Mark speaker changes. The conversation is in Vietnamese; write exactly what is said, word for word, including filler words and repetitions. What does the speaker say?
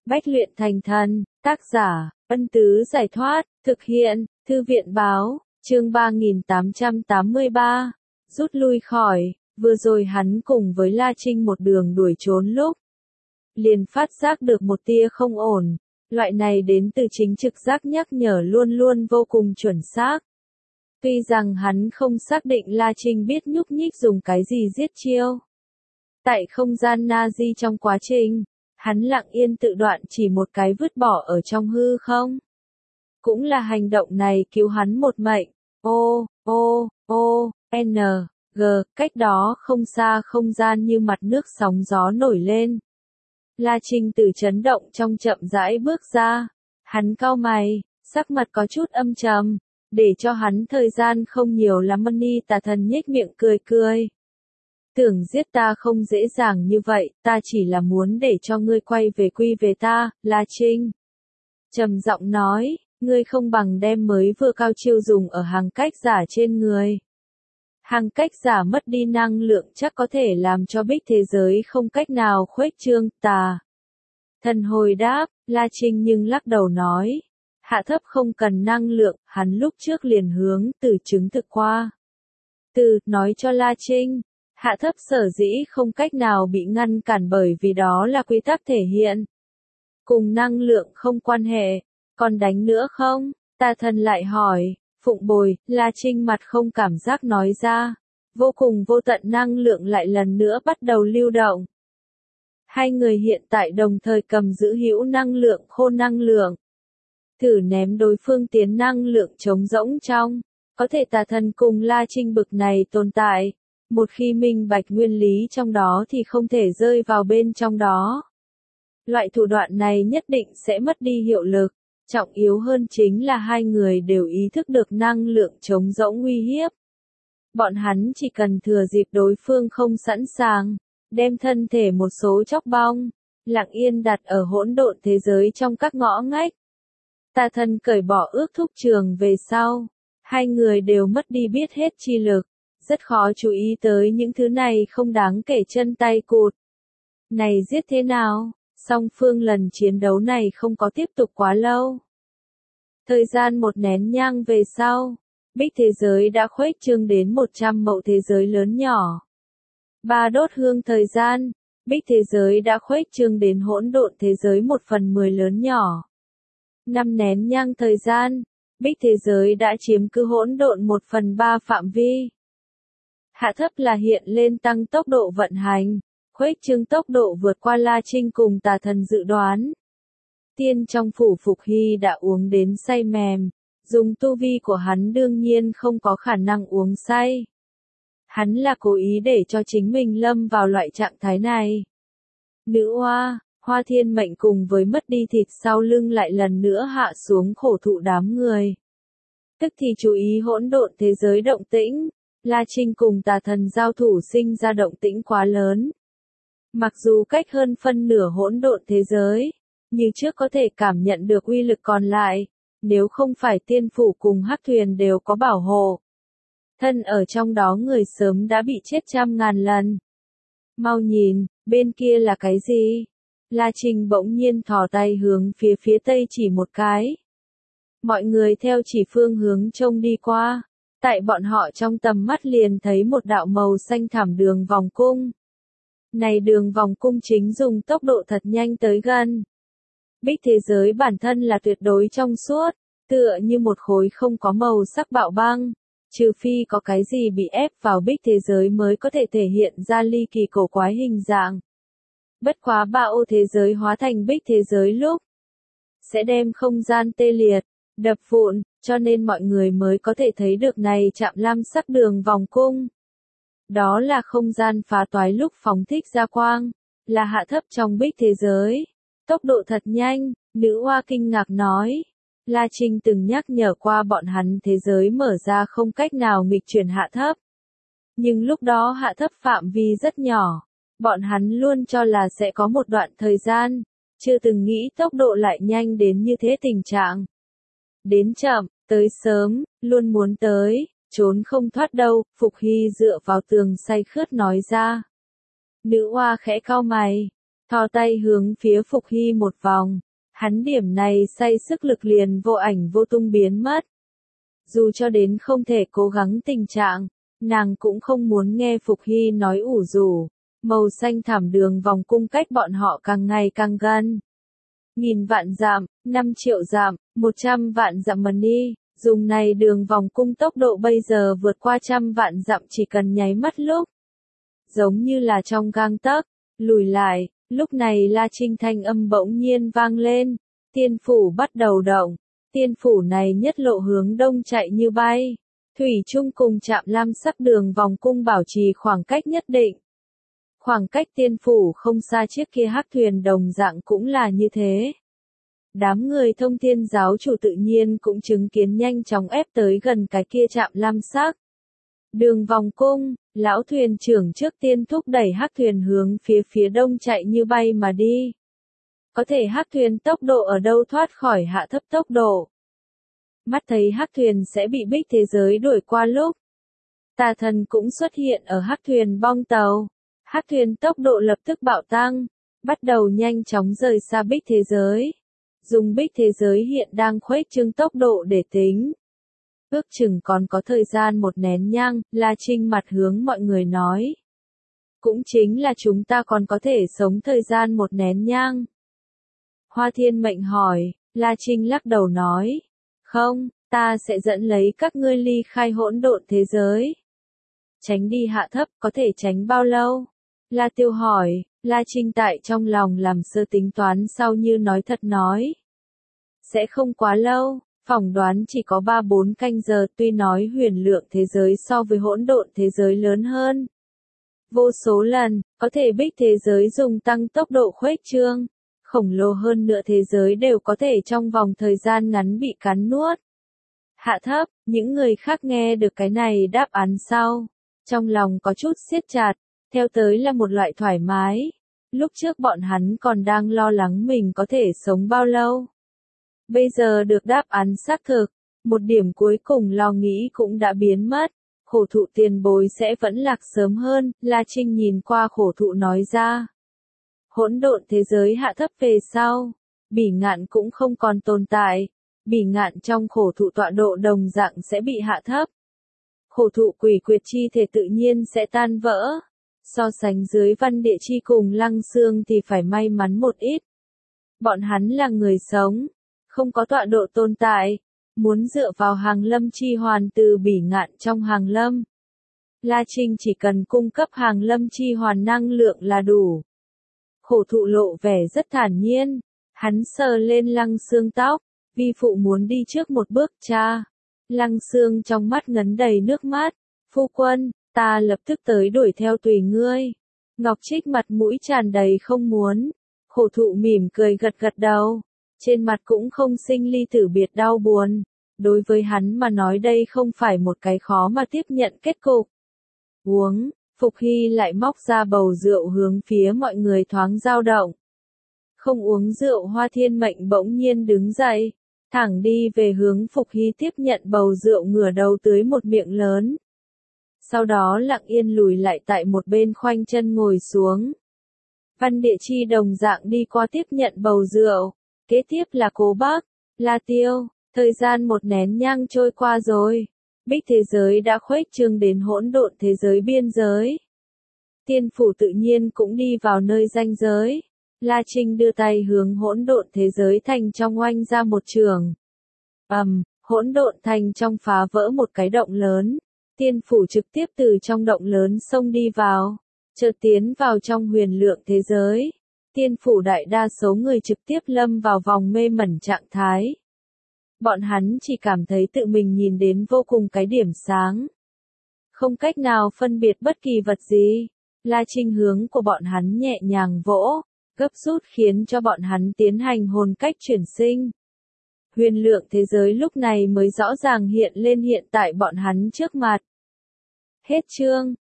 Speaker 1: Bách luyện thành thần, tác giả, Ân Tứ Giải Thoát, thực hiện, Thư viện Báo, chương ba nghìn tám trăm tám mươi ba, rút lui khỏi, vừa rồi hắn cùng với La Trinh một đường đuổi trốn lúc. Liền phát giác được một tia không ổn, loại này đến từ chính trực giác nhắc nhở luôn luôn vô cùng chuẩn xác. Tuy rằng hắn không xác định La Trinh biết nhúc nhích dùng cái gì giết chiêu. Tại không gian Nazi trong quá trình, hắn lặng yên tự đoạn chỉ một cái vứt bỏ ở trong hư không. Cũng là hành động này cứu hắn một mệnh. O, O, O, N, G, cách đó không xa không gian như mặt nước sóng gió nổi lên. La Trinh từ chấn động trong chậm rãi bước ra. Hắn cau mày, sắc mặt có chút âm trầm, để cho hắn thời gian không nhiều lắm. Mani Tà Thần nhếch miệng cười cười. Tưởng giết ta không dễ dàng như vậy, ta chỉ là muốn để cho ngươi quay về quy về ta, La Trinh. Trầm giọng nói, ngươi không bằng đem mới vừa cao chiêu dùng ở hàng cách giả trên người. Hàng cách giả mất đi năng lượng chắc có thể làm cho bích thế giới không cách nào khuếch trương. Tà Thần hồi đáp, La Trinh nhưng lắc đầu nói. Hạ thấp không cần năng lượng, hắn lúc trước liền hướng từ chứng thực qua. Từ, nói cho La Trinh. Hạ thấp sở dĩ không cách nào bị ngăn cản bởi vì đó là quy tắc thể hiện. Cùng năng lượng không quan hệ, còn đánh nữa không? Tà Thần lại hỏi, Phụng Bồi, La Trinh mặt không cảm giác nói ra. Vô cùng vô tận năng lượng lại lần nữa bắt đầu lưu động. Hai người hiện tại đồng thời cầm giữ hữu năng lượng khô năng lượng. Thử ném đối phương tiến năng lượng trống rỗng trong. Có thể Tà Thần cùng La Trinh bực này tồn tại. Một khi minh bạch nguyên lý trong đó thì không thể rơi vào bên trong đó. Loại thủ đoạn này nhất định sẽ mất đi hiệu lực. Trọng yếu hơn chính là hai người đều ý thức được năng lượng trống rỗng uy hiếp. Bọn hắn chỉ cần thừa dịp đối phương không sẵn sàng, đem thân thể một số chóc bong, lặng yên đặt ở hỗn độn thế giới trong các ngõ ngách. Tà Thần cởi bỏ ước thúc trường về sau, hai người đều mất đi biết hết chi lực. Rất khó chú ý tới những thứ này không đáng kể chân tay cụt. Này giết thế nào? Song phương lần chiến đấu này không có tiếp tục quá lâu. Thời gian một nén nhang về sau, bích thế giới đã khuếch trương đến một trăm mậu thế giới lớn nhỏ. Ba đốt hương thời gian, bích thế giới đã khuếch trương đến hỗn độn thế giới một phần mười lớn nhỏ. Năm nén nhang thời gian, bích thế giới đã chiếm cứ hỗn độn một phần ba phạm vi. Hạ thấp là hiện lên tăng tốc độ vận hành, khuếch trương tốc độ vượt qua La Trinh cùng Tà Thần dự đoán. Tiên trong phủ Phục Hy đã uống đến say mềm, dùng tu vi của hắn đương nhiên không có khả năng uống say. Hắn là cố ý để cho chính mình lâm vào loại trạng thái này. Nữ Hoa, Hoa Thiên Mệnh cùng với mất đi thịt sau lưng lại lần nữa hạ xuống khổ thụ đám người. Tức thì chú ý hỗn độn thế giới động tĩnh. La Trinh cùng Tà Thần giao thủ sinh ra động tĩnh quá lớn. Mặc dù cách hơn phân nửa hỗn độn thế giới, như trước có thể cảm nhận được uy lực còn lại, nếu không phải tiên phủ cùng hắc thuyền đều có bảo hộ. Thân ở trong đó người sớm đã bị chết trăm ngàn lần. Mau nhìn, bên kia là cái gì? La Trinh bỗng nhiên thò tay hướng phía phía tây chỉ một cái. Mọi người theo chỉ phương hướng trông đi qua. Tại bọn họ trong tầm mắt liền thấy một đạo màu xanh thẳm đường vòng cung. Này đường vòng cung chính dùng tốc độ thật nhanh tới gần. Bích thế giới bản thân là tuyệt đối trong suốt, tựa như một khối không có màu sắc bạo băng. Trừ phi có cái gì bị ép vào bích thế giới mới có thể thể hiện ra ly kỳ cổ quái hình dạng. Bất quá ba ô thế giới hóa thành bích thế giới lúc sẽ đem không gian tê liệt, đập vụn, cho nên mọi người mới có thể thấy được này chạm lam sắc đường vòng cung. Đó là không gian phá toái lúc phóng thích ra quang, là hạ thấp trong bích thế giới. Tốc độ thật nhanh, Nữ Hoa kinh ngạc nói. La Trinh từng nhắc nhở qua bọn hắn thế giới mở ra không cách nào nghịch chuyển hạ thấp. Nhưng lúc đó hạ thấp phạm vi rất nhỏ, bọn hắn luôn cho là sẽ có một đoạn thời gian, chưa từng nghĩ tốc độ lại nhanh đến như thế tình trạng. Đến chậm, tới sớm, luôn muốn tới, trốn không thoát đâu, Phục Hy dựa vào tường say khướt nói ra. Nữ Hoa khẽ cau mày, thò tay hướng phía Phục Hy một vòng. Hắn điểm này say sức lực liền vô ảnh vô tung biến mất. Dù cho đến không thể cố gắng tình trạng, nàng cũng không muốn nghe Phục Hy nói ủ rủ. Màu xanh thảm đường vòng cung cách bọn họ càng ngày càng gần. Nghìn vạn dặm, năm triệu dặm, một trăm vạn dặm mà đi, dùng này đường vòng cung tốc độ bây giờ vượt qua trăm vạn dặm chỉ cần nháy mắt lúc. Giống như là trong gang tấc, lùi lại, lúc này La Trinh thanh âm bỗng nhiên vang lên, tiên phủ bắt đầu động, tiên phủ này nhất lộ hướng đông chạy như bay, thủy chung cùng chạm lam sắc đường vòng cung bảo trì khoảng cách nhất định. Khoảng cách tiên phủ không xa chiếc kia hắc thuyền đồng dạng cũng là như thế. Đám người thông thiên giáo chủ tự nhiên cũng chứng kiến nhanh chóng ép tới gần cái kia chạm lam sắc. Đường vòng cung, lão thuyền trưởng trước tiên thúc đẩy hắc thuyền hướng phía phía đông chạy như bay mà đi. Có thể hắc thuyền tốc độ ở đâu thoát khỏi hạ thấp tốc độ. Mắt thấy hắc thuyền sẽ bị bích thế giới đuổi qua lúc. Tà thần cũng xuất hiện ở hắc thuyền bong tàu. Hắc thuyền tốc độ lập tức bạo tăng, bắt đầu nhanh chóng rời xa bích thế giới. Dùng bích thế giới hiện đang khuếch trương tốc độ để tính. Ước chừng còn có thời gian một nén nhang, La Trinh mặt hướng mọi người nói. Cũng chính là chúng ta còn có thể sống thời gian một nén nhang. Hoa Thiên Mệnh hỏi, La Trinh lắc đầu nói. Không, ta sẽ dẫn lấy các ngươi ly khai hỗn độn thế giới. Tránh đi hạ thấp có thể tránh bao lâu? La Tiêu hỏi, La Trinh tại trong lòng làm sơ tính toán sau như nói thật nói. Sẽ không quá lâu, phỏng đoán chỉ có ba bốn canh giờ tuy nói huyền lượng thế giới so với hỗn độn thế giới lớn hơn. Vô số lần, có thể bích thế giới dùng tăng tốc độ khuếch trương, khổng lồ hơn nữa thế giới đều có thể trong vòng thời gian ngắn bị cắn nuốt. Hạ thấp, những người khác nghe được cái này đáp án sau, trong lòng có chút siết chặt. Theo tới là một loại thoải mái. Lúc trước bọn hắn còn đang lo lắng mình có thể sống bao lâu. Bây giờ được đáp án xác thực, một điểm cuối cùng lo nghĩ cũng đã biến mất. Khổ thụ tiền bối sẽ vẫn lạc sớm hơn, La Trinh nhìn qua khổ thụ nói ra. Hỗn độn thế giới hạ thấp về sau, bỉ ngạn cũng không còn tồn tại. Bỉ ngạn trong khổ thụ tọa độ đồng dạng sẽ bị hạ thấp. Khổ thụ quỷ quyệt chi thể tự nhiên sẽ tan vỡ. So sánh dưới văn địa chi cùng lăng xương thì phải may mắn một ít. Bọn hắn là người sống, không có tọa độ tồn tại, muốn dựa vào hàng lâm chi hoàn từ bỉ ngạn trong hàng lâm. La Trinh chỉ cần cung cấp hàng lâm chi hoàn năng lượng là đủ. Khổ thụ lộ vẻ rất thản nhiên, hắn sờ lên lăng xương tóc, vi phụ muốn đi trước một bước cha. Lăng xương trong mắt ngấn đầy nước mắt, phu quân. Ta lập tức tới đuổi theo tùy ngươi. Ngọc Trích mặt mũi tràn đầy không muốn. Khổ thụ mỉm cười gật gật đầu. Trên mặt cũng không sinh ly tử biệt đau buồn. Đối với hắn mà nói đây không phải một cái khó mà tiếp nhận kết cục. Uống, Phục Hy lại móc ra bầu rượu hướng phía mọi người thoáng dao động. Không uống rượu Hoa Thiên Mệnh bỗng nhiên đứng dậy. Thẳng đi về hướng Phục Hy tiếp nhận bầu rượu ngửa đầu tưới một miệng lớn. Sau đó lặng yên lùi lại tại một bên khoanh chân ngồi xuống. Văn Địa Chi đồng dạng đi qua tiếp nhận bầu rượu. Kế tiếp là Cố Bác, La Tiêu. Thời gian một nén nhang trôi qua rồi. Bích thế giới đã khuếch trương đến hỗn độn thế giới biên giới. Tiên phủ tự nhiên cũng đi vào nơi ranh giới. La Trinh đưa tay hướng hỗn độn thế giới thành trong oanh ra một trường. Ầm, um, hỗn độn thành trong phá vỡ một cái động lớn. Tiên phủ trực tiếp từ trong động lớn xông đi vào, chợt tiến vào trong huyền lượng thế giới. Tiên phủ đại đa số người trực tiếp lâm vào vòng mê mẩn trạng thái. Bọn hắn chỉ cảm thấy tự mình nhìn đến vô cùng cái điểm sáng. Không cách nào phân biệt bất kỳ vật gì. La Trinh hướng của bọn hắn nhẹ nhàng vỗ, gấp rút khiến cho bọn hắn tiến hành hồn cách chuyển sinh. Huyền lượng thế giới lúc này mới rõ ràng hiện lên hiện tại bọn hắn trước mặt. Hết chương.